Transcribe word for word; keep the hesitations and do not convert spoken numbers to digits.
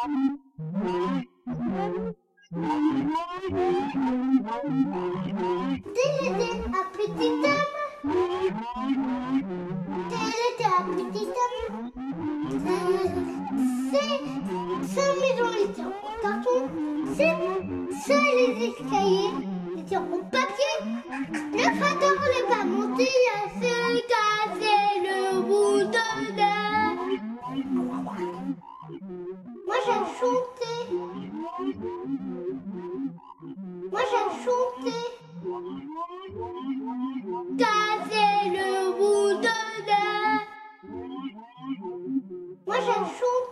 Tel était un petit homme. Tel était un petit homme. C'est sa maison était en carton. C'est ça les escaliers étaient en papier. Le facteur n'est pas monté à se casser le bout de nez. Moi j'aime chanter. Moi j'aime chanter. Casser le bout de nez. Moi j'aime chanter.